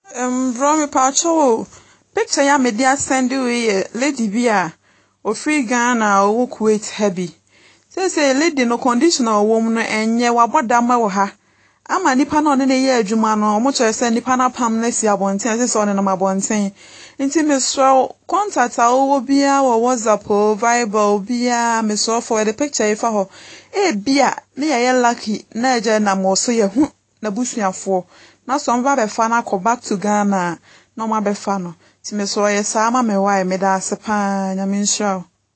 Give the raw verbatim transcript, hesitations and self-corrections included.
Um, Romy Pacho, picture ya media send you lady bia, or free Ghana or Kuwait heavy. Say, say, lady no conditional woman and ye wabodama wa ha. Ama nipa no ne ye adwuma no mo chere se nipa na pam na si abonten se so ne no mabonten nti me so contact a wo bia wo WhatsApp o Viber bia me so for the picture ifa ho e bia ne ye lucky na eje na mo so ye hu na busuafo na so mba be fa na ko back to Ghana no ma be fa no nti me so ye sa ama me why me da se pa nya me nshira